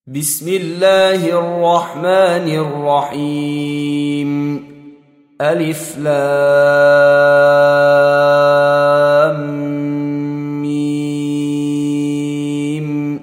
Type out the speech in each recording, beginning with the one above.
بسم الله الرحمن الرحيم. ألف لام ميم.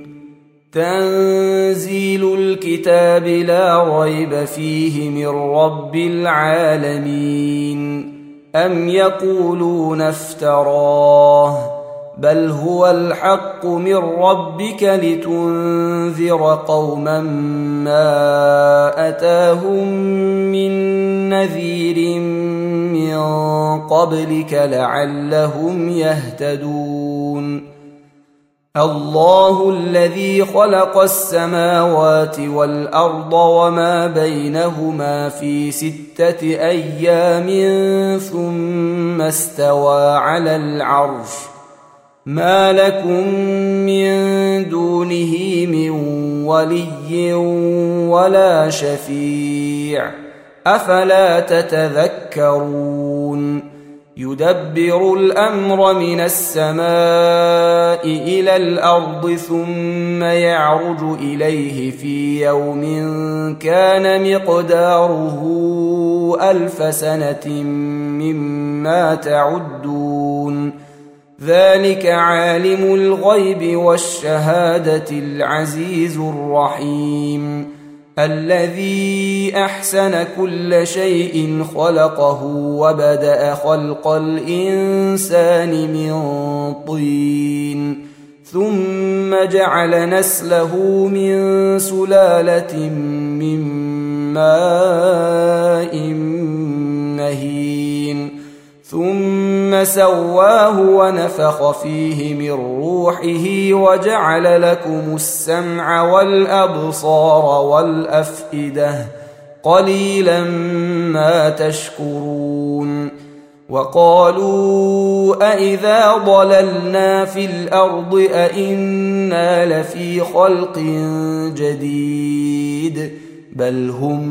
تنزيل الكتاب لا ريب فيه من رب العالمين. أم يقولون افتراه بل هو الحق من ربك لتنذر قوما ما أتاهم من نذير من قبلك لعلهم يهتدون. الله الذي خلق السماوات والأرض وما بينهما في 6 أيام ثم استوى على العرش. ما لكم من دونه من ولي ولا شفيع أفلا تتذكرون. يدبر الأمر من السماء إلى الأرض ثم يعرج إليه في يوم كان مقداره 1000 سنة مما تعدون. ذلك عالم الغيب والشهادة العزيز الرحيم. الذي أحسن كل شيء خلقه وبدأ خلق الإنسان من طين ثم جعل نسله من سلالة من ماء مهين ثم سواه ونفخ فيه من روحه وجعل لكم السمع والأبصار والأفئدة قليلا ما تشكرون. وقالوا أإذا ضللنا في الأرض أإنا لفي خلق جديد بل هم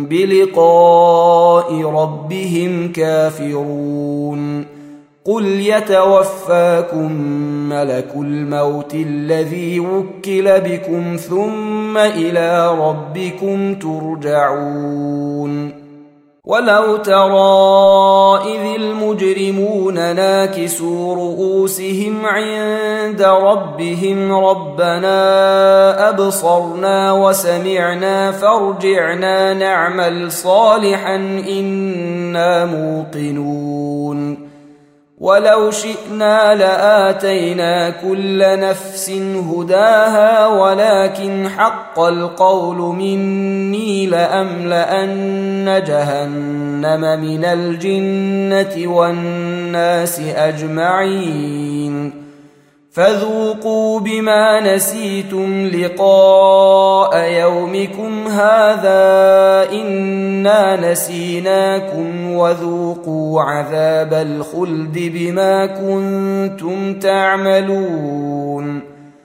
بلقاء ربهم كافرون. قل يتوفاكم ملك الموت الذي وكل بكم ثم إلى ربكم ترجعون. ولو ترى إذ المجرمون ناكسوا رؤوسهم عند ربهم ربنا أبصرنا وسمعنا فارجعنا نعمل صالحا إنا موقنون. ولو شئنا لآتينا كل نفس هداها ولكن حق القول مني لأملأن جهنم من الجنة والناس أجمعين. فذوقوا بما نسيتم لقاء يومكم هذا إنا نسيناكم وذوقوا عذاب الخلد بما كنتم تعملون.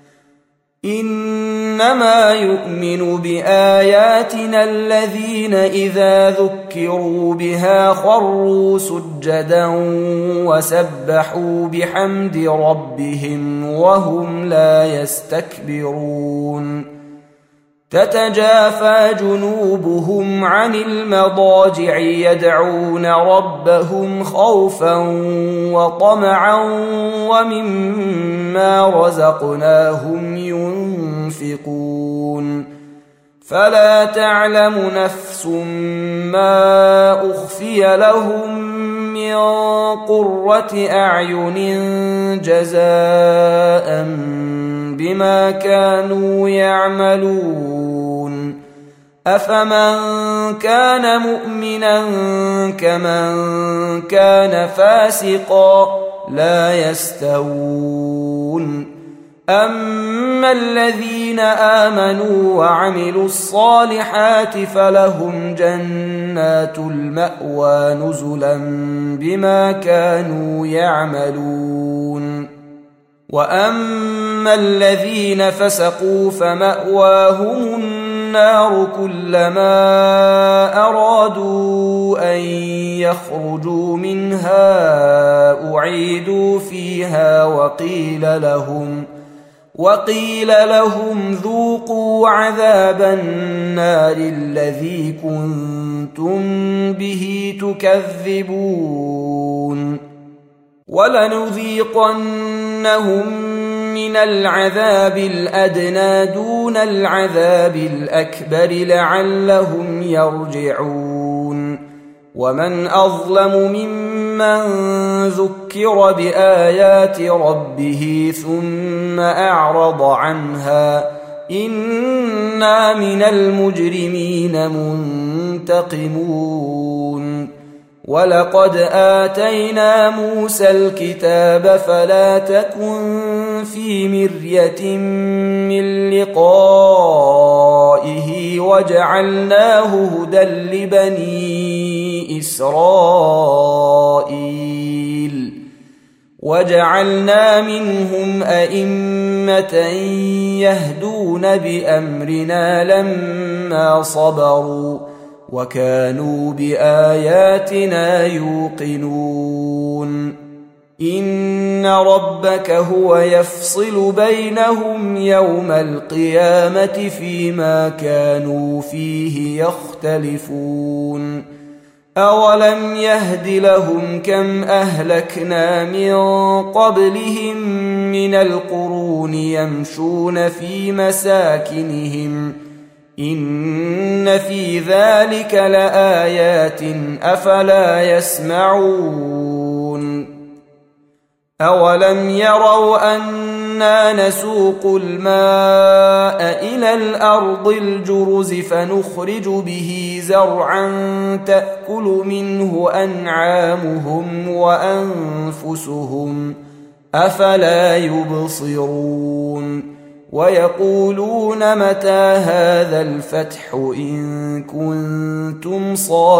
إنما يؤمن بآياتنا الذين إذا ذكروا بها خروا سجدا وسبحوا بحمد ربهم وهم لا يستكبرون. تتجافى جنوبهم عن المضاجع يدعون ربهم خوفا وطمعا ومما رزقناهم ينفقون. فلا تعلم نفس ما أخفي لهم من قرة أعين جزاء بما كانوا يعملون. أفمن كان مؤمنا كمن كان فاسقا لا يستوون. أما الذين آمنوا وعملوا الصالحات فلهم جنات المأوى نزلا بما كانوا يعملون. وأما الذين فسقوا فمأواهم النار كلما أرادوا أن يخرجوا منها أعيدوا فيها وقيل لهم ذوقوا عذاب النار الذي كنتم به تكذبون ولنذيقنهم من العذاب الأدنى دون العذاب الأكبر لعلهم يرجعون ومن أظلم ممن ذكر بآيات ربه ثم أعرض عنها إنا من المجرمين منتقمون ولقد آتينا موسى الكتاب فلا تكن في مرية من لقائه وجعلناه هدى لبني إسرائيل وجعلنا منهم أئمة يهدون بأمرنا لما صبروا وكانوا بآياتنا يوقنون إن ربك هو يفصل بينهم يوم القيامة فيما كانوا فيه يختلفون أولم يهد لهم كم أهلكنا من قبلهم من القرون يمشون في مساكنهم إن في ذلك لآيات أفلا يسمعون أولم يروا أنا نسوق الماء إلى الأرض الجرز فنخرج به زرعا تأكل منه أنعامهم وأنفسهم أفلا يبصرون ويقولون متى هذا الفتح إن كنتم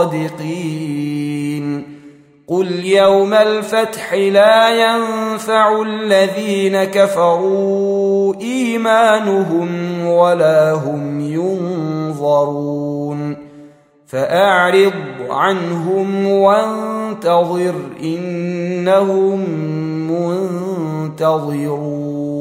صادقين قل يوم الفتح لا ينفع الذين كفروا إيمانهم ولا هم ينظرون فأعرض عنهم وانتظر إنهم منتظرون